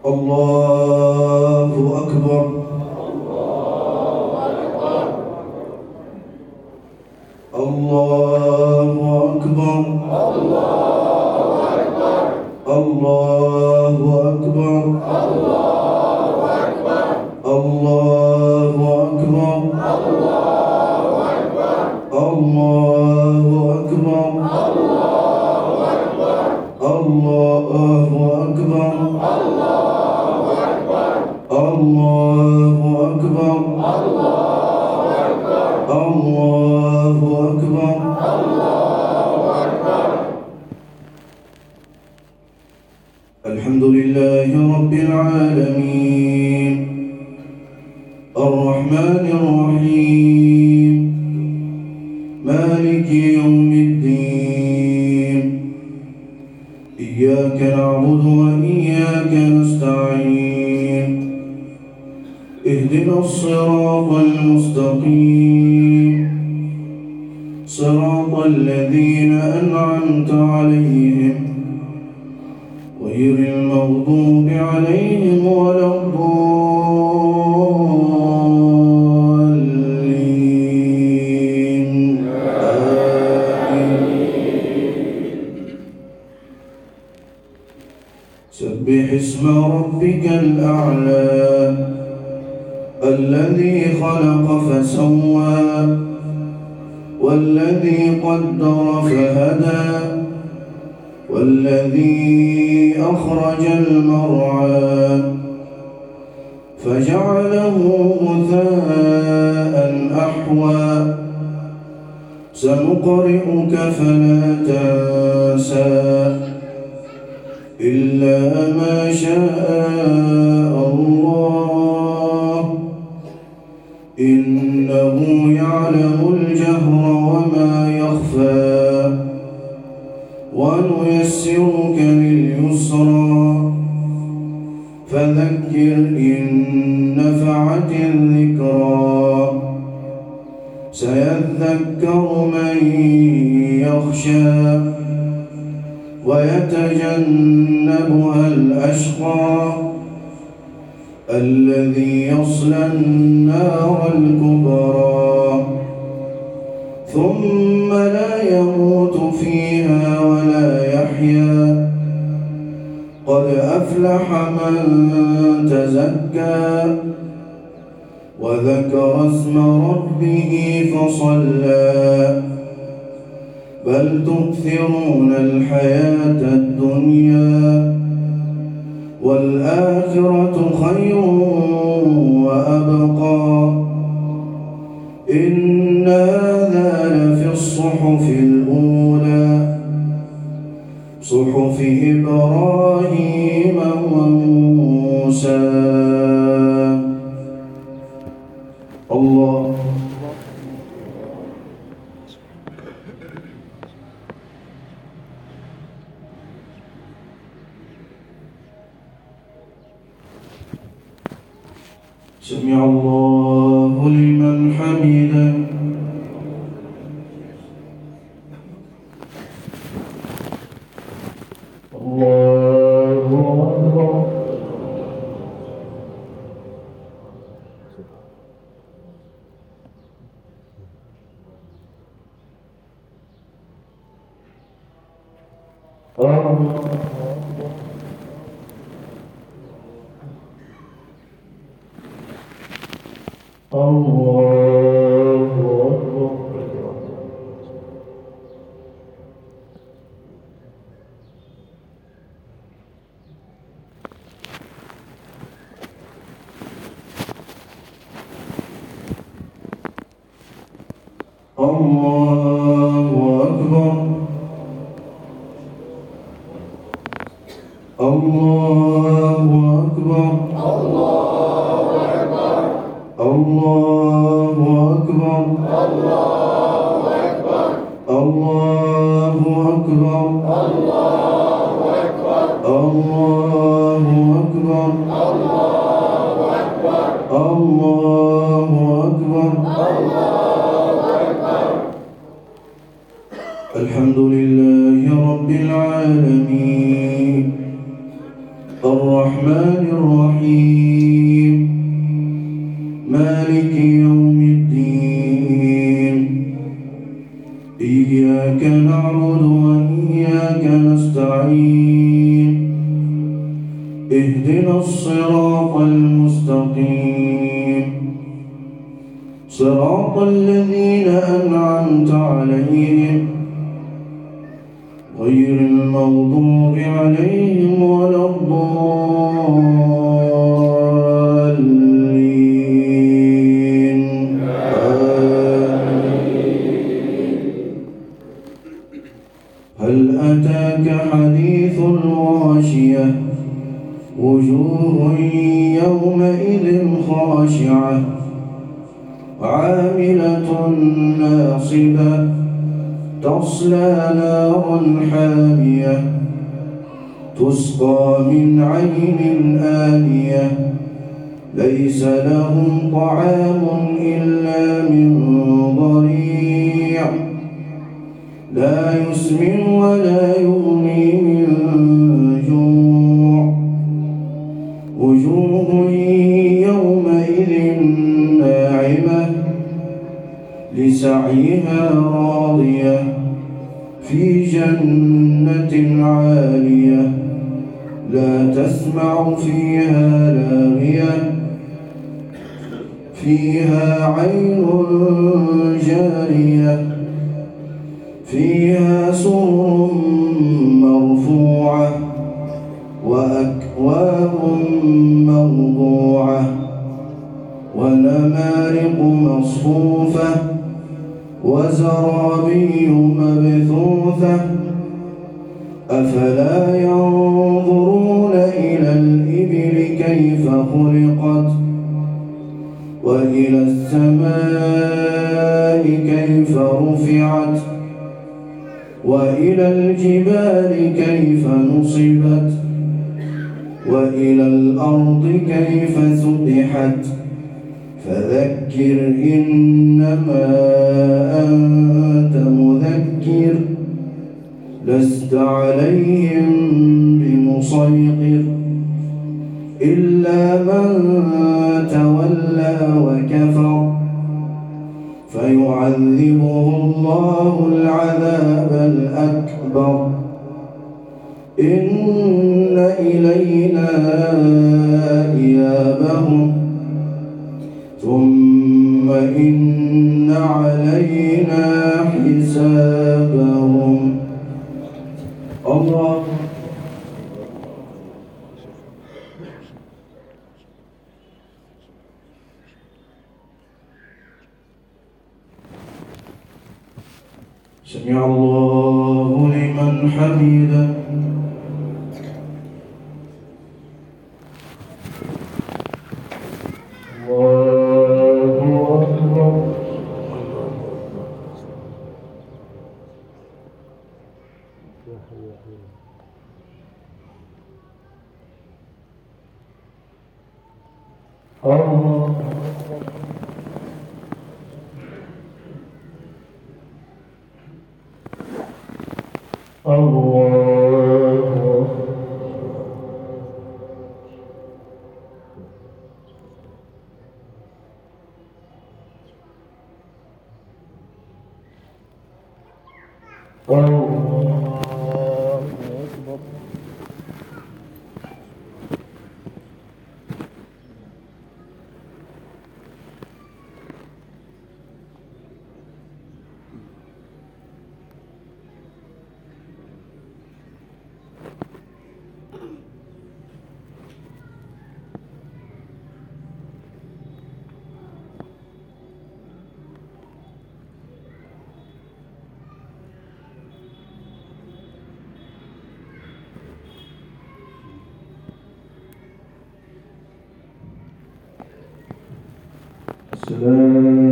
الله أكبر. الله أكبر. الله أكبر. الله أكبر. الله أكبر. الله أكبر. الله أكبر. الله أكبر. الحمد لله رب العالمين الرحمن الرحيم مالك يوم الدين إياك نعبد وإياك نستعين اهدنا الصراط المستقيم صراط الذين أنعمت عليهم غير المغضوب عليهم ولا الضالين سبح اسم ربك الأعلى الذي خلق فسوى والذي قدر فهدى والذي أخرج المرعى فجعله غثاء أحوى سنقرئك فلا تنسى إلا ما شاء الله إنه يعلم الجهر وما يخفى ونيسرك لليسرى فذكر إن نفعت الذكرى سيذكر من يخشى ويتجنبها الأشقى الذي يصلى النار الكبرى ثم لا يموت فيها ولا يحيا قد أفلح من تزكى وذكر اسم ربه فصلى بل تؤثرون الحياة الدنيا والآخرة خير وأبقى إن هذا لفي الصحف الأولى صحف إبراهيم وموسى. الله سمع الله لمن حمده. الله أكبر. الله أكبر. الله أكبر. الله أكبر. الله أكبر. الله أكبر. الله أكبر. الله أكبر. الله أكبر. الحمد لله رب العالمين الرحمن الرحيم مالك يوم الدين إياك نعبد وإياك نستعين اهدنا الصراط المستقيم صراط الذين أنعمت عليهم غير المغضوب عليهم ولا الضالين هل أتاك حديث الغاشية وجوه يومئذ خاشعة عاملة ناصبة تصلى نارا حامية تسقى من عين آنية ليس لهم طعام إلا من ضريع لا يسمن ولا يغني من جوع وجوه يومئذ ناعمة لسعيها راضية في جنة عالية لا تسمع فيها لاغية فيها عين جارية فيها سرر مرفوعة وأكواب موضوعة ونمارق مصفوفة وزرابي مبثوثة أفلا ينظرون إلى الإبل كيف خلقت وإلى السماء كيف رفعت وإلى الجبال كيف نصبت وإلى الأرض كيف سطحت فذكر إنما أنت مذكر لست عليهم بمسيطر إلا من تولى وكفر فيعذبه الله العذاب الأكبر إن إلينا إيابهم ثم إن علينا حسابهم الله سمع الله لمن حمده السلام